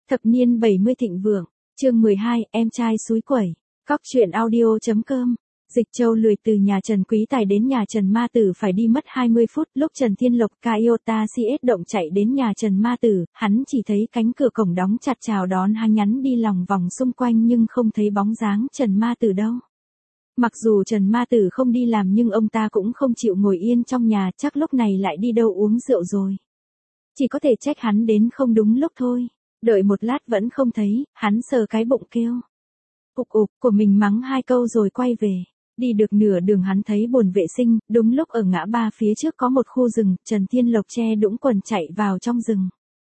Thập niên 70 thịnh vượng, chương 12, em trai xúi quẩy, cóc truyện audio.com. Dịch Châu lười từ nhà Trần Quý Tài đến nhà Trần Ma Tử phải đi mất 20 phút, lúc Trần Thiên Lộc Toyota CS động chạy đến nhà Trần Ma Tử, hắn chỉ thấy cánh cửa cổng đóng chặt chào đón hắn, nhắn đi lòng vòng xung quanh nhưng không thấy bóng dáng Trần Ma Tử đâu. Mặc dù Trần Ma Tử không đi làm nhưng ông ta cũng không chịu ngồi yên trong nhà, chắc lúc này lại đi đâu uống rượu rồi. Chỉ có thể trách hắn đến không đúng lúc thôi. Đợi một lát vẫn không thấy, hắn sờ cái bụng kêu ục ục của mình, mắng hai câu rồi quay về. Đi được nửa đường hắn thấy bồn vệ sinh, đúng lúc ở ngã ba phía trước có một khu rừng, Trần Thiên Lộc che đũng quần chạy vào trong rừng.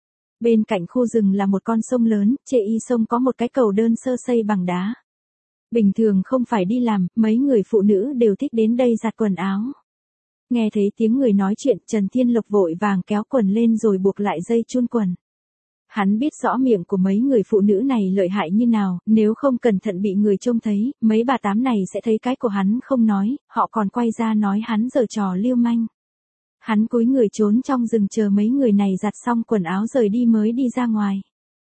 Bên cạnh khu rừng là một con sông lớn, chê y sông có một cái cầu đơn sơ xây bằng đá. Bình thường không phải đi làm, mấy người phụ nữ đều thích đến đây giặt quần áo. Nghe thấy tiếng người nói chuyện, Trần Thiên Lộc vội vàng kéo quần lên rồi buộc lại dây chun quần. Hắn biết rõ miệng của mấy người phụ nữ này lợi hại như nào, nếu không cẩn thận bị người trông thấy, mấy bà tám này sẽ thấy cái của hắn không nói, họ còn quay ra nói hắn giở trò lưu manh. Hắn cúi người trốn trong rừng chờ mấy người này giặt xong quần áo rời đi mới đi ra ngoài.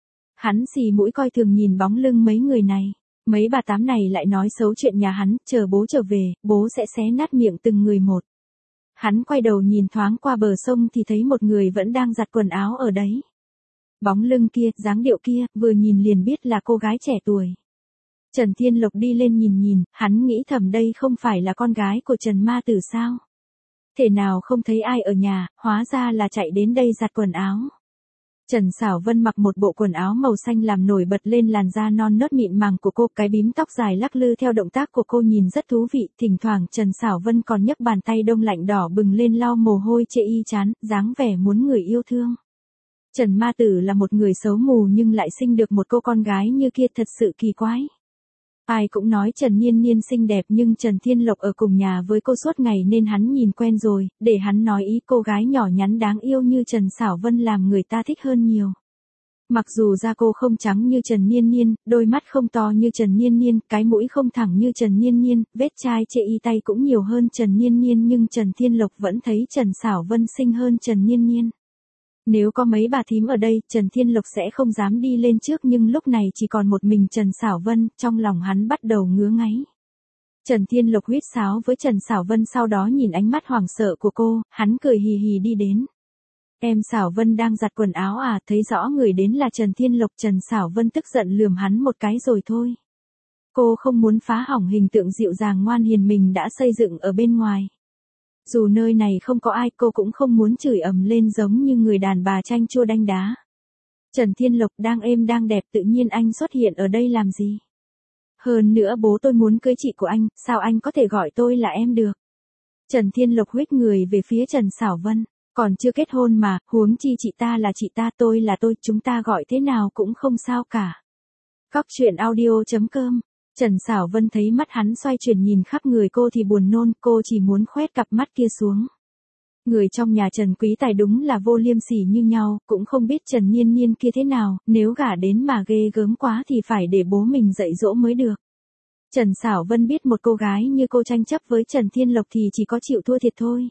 Hắn xì mũi coi thường nhìn bóng lưng mấy người này. Mấy bà tám này lại nói xấu chuyện nhà hắn, chờ bố trở về, bố sẽ xé nát miệng từng người một. Hắn quay đầu nhìn thoáng qua bờ sông thì thấy một người vẫn đang giặt quần áo ở đấy. Bóng lưng kia, dáng điệu kia, vừa nhìn liền biết là cô gái trẻ tuổi. Trần Thiên Lộc đi lên nhìn, hắn nghĩ thầm đây không phải là con gái của Trần Ma Tử sao? Thế nào không thấy ai ở nhà, hóa ra là chạy đến đây giặt quần áo. Trần Sảo Vân mặc một bộ quần áo màu xanh làm nổi bật lên làn da non nớt mịn màng của cô, cái bím tóc dài lắc lư theo động tác của cô nhìn rất thú vị, thỉnh thoảng Trần Sảo Vân còn nhấc bàn tay đông lạnh đỏ bừng lên lau mồ hôi chê y chán, dáng vẻ muốn người yêu thương. Trần Ma Tử là một người xấu mù nhưng lại sinh được một cô con gái như kia thật sự kỳ quái. Ai cũng nói Trần Niên Niên xinh đẹp nhưng Trần Thiên Lộc ở cùng nhà với cô suốt ngày nên hắn nhìn quen rồi, để hắn nói ý cô gái nhỏ nhắn đáng yêu như Trần Sảo Vân làm người ta thích hơn nhiều. Mặc dù da cô không trắng như Trần Niên Niên, đôi mắt không to như Trần Niên Niên, cái mũi không thẳng như Trần Niên Niên, vết chai chê y tay cũng nhiều hơn Trần Niên Niên nhưng Trần Thiên Lộc vẫn thấy Trần Sảo Vân xinh hơn Trần Niên Niên. Nếu có mấy bà thím ở đây, Trần Thiên Lộc sẽ không dám đi lên trước nhưng lúc này chỉ còn một mình Trần Sảo Vân, trong lòng hắn bắt đầu ngứa ngáy. Trần Thiên Lộc huýt sáo với Trần Sảo Vân sau đó nhìn ánh mắt hoảng sợ của cô, hắn cười hì hì đi đến. Em Sảo Vân đang giặt quần áo à, thấy rõ người đến là Trần Thiên Lộc. Trần Sảo Vân tức giận lườm hắn một cái rồi thôi. Cô không muốn phá hỏng hình tượng dịu dàng ngoan hiền mình đã xây dựng ở bên ngoài. Dù nơi này không có ai cô cũng không muốn chửi ầm lên giống như người đàn bà chanh chua đanh đá. Trần Thiên Lộc đang êm đang đẹp tự nhiên anh xuất hiện ở đây làm gì? Hơn nữa bố tôi muốn cưới chị của anh, sao anh có thể gọi tôi là em được? Trần Thiên Lộc huých người về phía Trần Sảo Vân, còn chưa kết hôn mà, huống chi chị ta là chị ta, tôi là tôi, chúng ta gọi thế nào cũng không sao cả. Cóc truyện audio.com. Trần Sảo Vân thấy mắt hắn xoay chuyển nhìn khắp người cô thì buồn nôn, cô chỉ muốn khoét cặp mắt kia xuống. Người trong nhà Trần Quý Tài đúng là vô liêm sỉ như nhau, cũng không biết Trần Niên Niên kia thế nào, nếu gả đến mà ghê gớm quá thì phải để bố mình dạy dỗ mới được. Trần Sảo Vân biết một cô gái như cô tranh chấp với Trần Thiên Lộc thì chỉ có chịu thua thiệt thôi.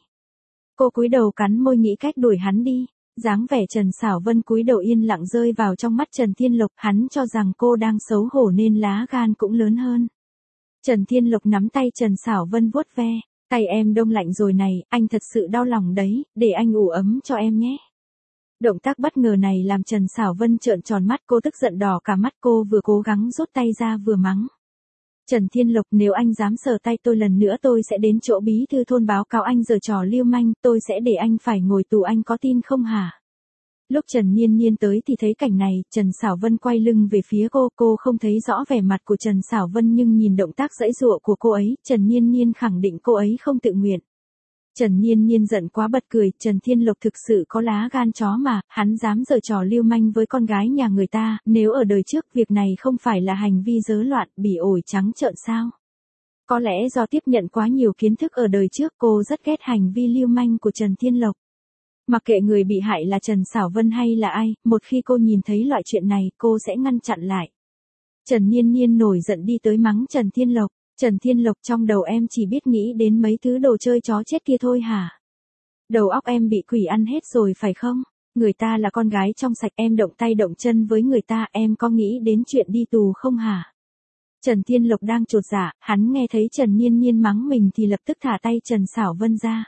Cô cúi đầu cắn môi nghĩ cách đuổi hắn đi. Dáng vẻ Trần Sảo Vân cúi đầu yên lặng rơi vào trong mắt Trần Thiên Lộc, hắn cho rằng cô đang xấu hổ nên lá gan cũng lớn hơn. Trần Thiên Lộc nắm tay Trần Sảo Vân vuốt ve, tay em đông lạnh rồi này, anh thật sự đau lòng đấy, để anh ủ ấm cho em nhé. Động tác bất ngờ này làm Trần Sảo Vân trợn tròn mắt, cô tức giận đỏ cả mắt, cô vừa cố gắng rút tay ra vừa mắng. Trần Thiên Lộc, nếu anh dám sờ tay tôi lần nữa tôi sẽ đến chỗ bí thư thôn báo cáo anh giở trò lưu manh, tôi sẽ để anh phải ngồi tù, anh có tin không hả? Lúc Trần Niên Niên tới thì thấy cảnh này, Trần Sảo Vân quay lưng về phía cô không thấy rõ vẻ mặt của Trần Sảo Vân nhưng nhìn động tác giãy giụa của cô ấy, Trần Niên Niên khẳng định cô ấy không tự nguyện. Trần Niên Niên giận quá bật cười, Trần Thiên Lộc thực sự có lá gan chó mà, hắn dám giở trò lưu manh với con gái nhà người ta, nếu ở đời trước việc này không phải là hành vi rớ loạn, bỉ ổi trắng trợn sao? Có lẽ do tiếp nhận quá nhiều kiến thức ở đời trước cô rất ghét hành vi lưu manh của Trần Thiên Lộc. Mặc kệ người bị hại là Trần Sảo Vân hay là ai, một khi cô nhìn thấy loại chuyện này cô sẽ ngăn chặn lại. Trần Niên Niên nổi giận đi tới mắng Trần Thiên Lộc. Trần Thiên Lộc, trong đầu em chỉ biết nghĩ đến mấy thứ đồ chơi chó chết kia thôi hả? Đầu óc em bị quỷ ăn hết rồi phải không? Người ta là con gái trong sạch, em động tay động chân với người ta, em có nghĩ đến chuyện đi tù không hả? Trần Thiên Lộc đang chột dạ, hắn nghe thấy Trần Nhiên Nhiên mắng mình thì lập tức thả tay Trần Sảo Vân ra.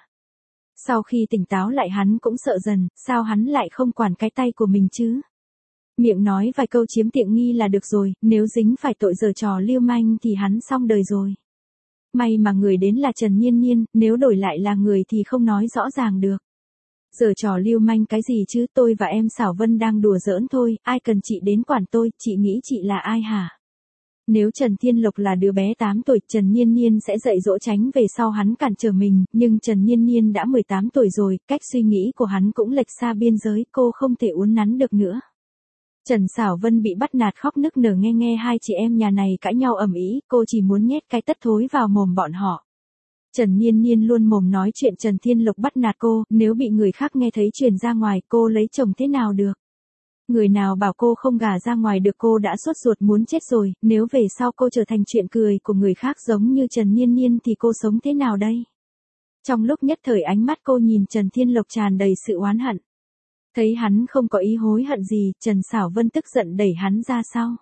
Sau khi tỉnh táo lại hắn cũng sợ dần, sao hắn lại không quản cái tay của mình chứ? Miệng nói vài câu chiếm tiện nghi là được rồi, nếu dính phải tội giở trò lưu manh thì hắn xong đời rồi. May mà người đến là Trần Nhiên Nhiên, nếu đổi lại là người thì không nói rõ ràng được. Giở trò lưu manh cái gì chứ, tôi và em Sảo Vân đang đùa giỡn thôi, ai cần chị đến quản tôi, chị nghĩ chị là ai hả? Nếu Trần Thiên Lộc là đứa bé 8 tuổi, Trần Nhiên Nhiên sẽ dạy dỗ tránh về sau hắn cản trở mình, nhưng Trần Nhiên Nhiên đã 18 tuổi rồi, cách suy nghĩ của hắn cũng lệch xa biên giới, cô không thể uốn nắn được nữa. Trần Sảo Vân bị bắt nạt khóc nức nở nghe hai chị em nhà này cãi nhau ầm ĩ, cô chỉ muốn nhét cái tất thối vào mồm bọn họ. Trần Nhiên Nhiên luôn mồm nói chuyện Trần Thiên Lộc bắt nạt cô, nếu bị người khác nghe thấy truyền ra ngoài cô lấy chồng thế nào được. Người nào bảo cô không gả ra ngoài được, cô đã sốt ruột muốn chết rồi, nếu về sau cô trở thành chuyện cười của người khác giống như Trần Nhiên Nhiên thì cô sống thế nào đây? Trong lúc nhất thời ánh mắt cô nhìn Trần Thiên Lộc tràn đầy sự oán hận. Thấy hắn không có ý hối hận gì, Trần Sảo Vân tức giận đẩy hắn ra sau.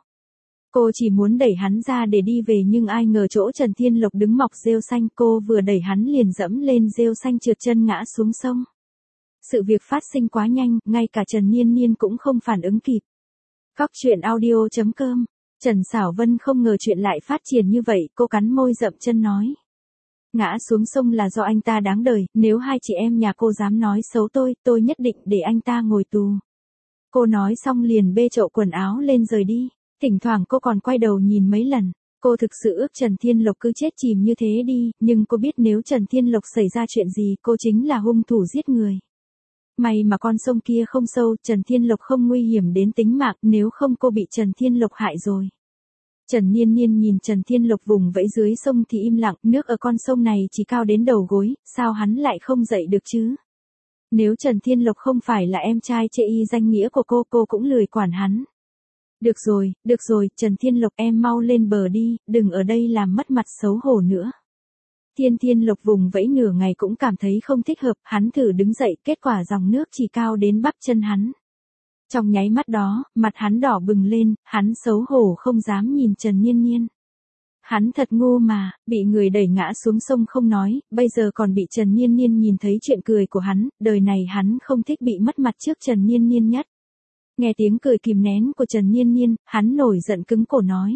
Cô chỉ muốn đẩy hắn ra để đi về nhưng ai ngờ chỗ Trần Thiên Lộc đứng mọc rêu xanh, cô vừa đẩy hắn liền dẫm lên rêu xanh trượt chân ngã xuống sông. Sự việc phát sinh quá nhanh, ngay cả Trần Nhiên Nhiên cũng không phản ứng kịp. Cóc truyện audio.com. Trần Sảo Vân không ngờ chuyện lại phát triển như vậy, cô cắn môi dậm chân nói. Ngã xuống sông là do anh ta đáng đời, nếu hai chị em nhà cô dám nói xấu tôi nhất định để anh ta ngồi tù. Cô nói xong liền bê chậu quần áo lên rời đi, thỉnh thoảng cô còn quay đầu nhìn mấy lần. Cô thực sự ước Trần Thiên Lộc cứ chết chìm như thế đi, nhưng cô biết nếu Trần Thiên Lộc xảy ra chuyện gì cô chính là hung thủ giết người. May mà con sông kia không sâu, Trần Thiên Lộc không nguy hiểm đến tính mạng, nếu không cô bị Trần Thiên Lộc hại rồi. Trần Nhiên Nhiên nhìn Trần Thiên Lộc vùng vẫy dưới sông thì im lặng, nước ở con sông này chỉ cao đến đầu gối, sao hắn lại không dậy được chứ? Nếu Trần Thiên Lộc không phải là em trai chê y danh nghĩa của cô cũng lười quản hắn. Được rồi, Trần Thiên Lộc em mau lên bờ đi, đừng ở đây làm mất mặt xấu hổ nữa. Thiên Lộc vùng vẫy nửa ngày cũng cảm thấy không thích hợp, hắn thử đứng dậy, kết quả dòng nước chỉ cao đến bắp chân hắn. Trong nháy mắt đó, mặt hắn đỏ bừng lên, hắn xấu hổ không dám nhìn Trần Nhiên Nhiên. Hắn thật ngu mà, bị người đẩy ngã xuống sông không nói, bây giờ còn bị Trần Nhiên Nhiên nhìn thấy chuyện cười của hắn, đời này hắn không thích bị mất mặt trước Trần Nhiên Nhiên nhất. Nghe tiếng cười kìm nén của Trần Nhiên Nhiên, hắn nổi giận cứng cổ nói.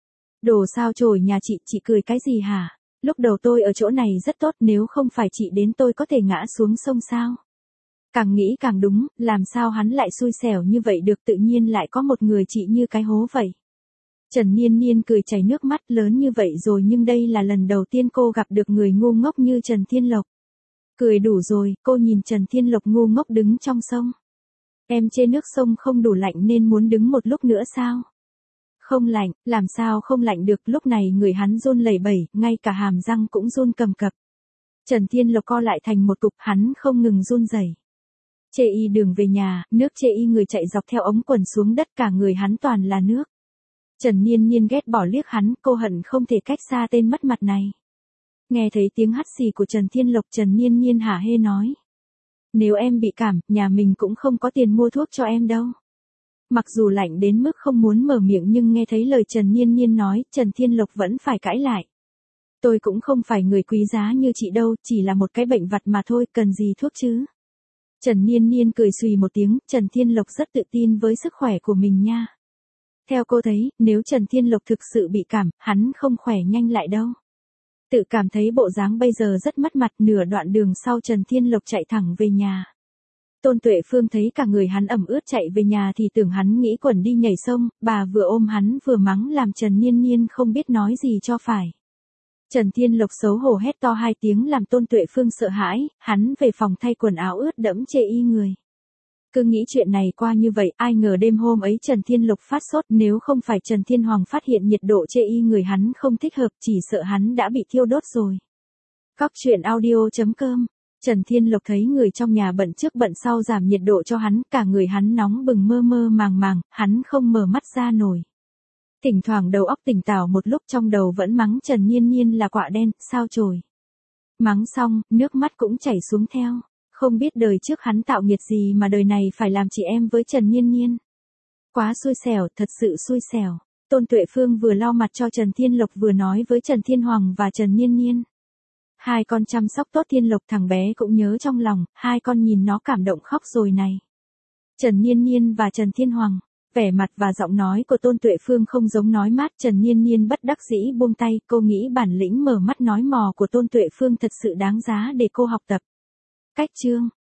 Đồ sao chổi nhà chị cười cái gì hả? Lúc đầu tôi ở chỗ này rất tốt, nếu không phải chị đến tôi có thể ngã xuống sông sao? Càng nghĩ càng đúng, làm sao hắn lại xui xẻo như vậy được, tự nhiên lại có một người chị như cái hố vậy. Trần Nhiên Nhiên cười chảy nước mắt, lớn như vậy rồi nhưng đây là lần đầu tiên cô gặp được người ngu ngốc như Trần Thiên Lộc. Cười đủ rồi, cô nhìn Trần Thiên Lộc ngu ngốc đứng trong sông. Em chê nước sông không đủ lạnh nên muốn đứng một lúc nữa sao? Không lạnh, làm sao không lạnh được, lúc này người hắn run lẩy bẩy, ngay cả hàm răng cũng run cầm cập. Trần Thiên Lộc co lại thành một cục, hắn không ngừng run rẩy. Chê y đường về nhà, nước chê y người chạy dọc theo ống quần xuống đất, cả người hắn toàn là nước. Trần Nhiên Nhiên ghét bỏ liếc hắn, cô hận không thể cách xa tên mất mặt này. Nghe thấy tiếng hắt xì của Trần Thiên Lộc, Trần Nhiên Nhiên hả hê nói. Nếu em bị cảm, nhà mình cũng không có tiền mua thuốc cho em đâu. Mặc dù lạnh đến mức không muốn mở miệng nhưng nghe thấy lời Trần Nhiên Nhiên nói, Trần Thiên Lộc vẫn phải cãi lại. Tôi cũng không phải người quý giá như chị đâu, chỉ là một cái bệnh vặt mà thôi, cần gì thuốc chứ? Trần Nhiên Nhiên cười xùy một tiếng, Trần Thiên Lộc rất tự tin với sức khỏe của mình nha. Theo cô thấy, nếu Trần Thiên Lộc thực sự bị cảm, hắn không khỏe nhanh lại đâu. Tự cảm thấy bộ dáng bây giờ rất mất mặt, nửa đoạn đường sau Trần Thiên Lộc chạy thẳng về nhà. Tôn Tuệ Phương thấy cả người hắn ẩm ướt chạy về nhà thì tưởng hắn nghĩ quẩn đi nhảy sông, bà vừa ôm hắn vừa mắng làm Trần Nhiên Nhiên không biết nói gì cho phải. Trần Thiên Lộc xấu hổ hét to 2 tiếng làm Tôn Tuệ Phương sợ hãi, hắn về phòng thay quần áo ướt đẫm chê y người. Cứ nghĩ chuyện này qua như vậy, ai ngờ đêm hôm ấy Trần Thiên Lộc phát sốt, nếu không phải Trần Thiên Hoàng phát hiện nhiệt độ chê y người hắn không thích hợp, chỉ sợ hắn đã bị thiêu đốt rồi. Cóc truyện audio.com. Trần Thiên Lộc thấy người trong nhà bận trước bận sau giảm nhiệt độ cho hắn, cả người hắn nóng bừng mơ mơ màng màng, hắn không mở mắt ra nổi. Thỉnh thoảng đầu óc tỉnh táo một lúc, trong đầu vẫn mắng Trần Nhiên Nhiên là quạ đen, sao chổi. Mắng xong, nước mắt cũng chảy xuống theo. Không biết đời trước hắn tạo nghiệt gì mà đời này phải làm chị em với Trần Nhiên Nhiên. Quá xui xẻo, thật sự xui xẻo. Tôn Tuệ Phương vừa lau mặt cho Trần Thiên Lộc vừa nói với Trần Thiên Hoàng và Trần Nhiên Nhiên. Hai con chăm sóc tốt Thiên Lộc, thằng bé cũng nhớ trong lòng, hai con nhìn nó cảm động khóc rồi này. Trần Nhiên Nhiên và Trần Thiên Hoàng, vẻ mặt và giọng nói của Tôn Tuệ Phương không giống nói mát. Trần Nhiên Nhiên bất đắc dĩ buông tay, cô nghĩ bản lĩnh mở mắt nói mò của Tôn Tuệ Phương thật sự đáng giá để cô học tập. Cách chương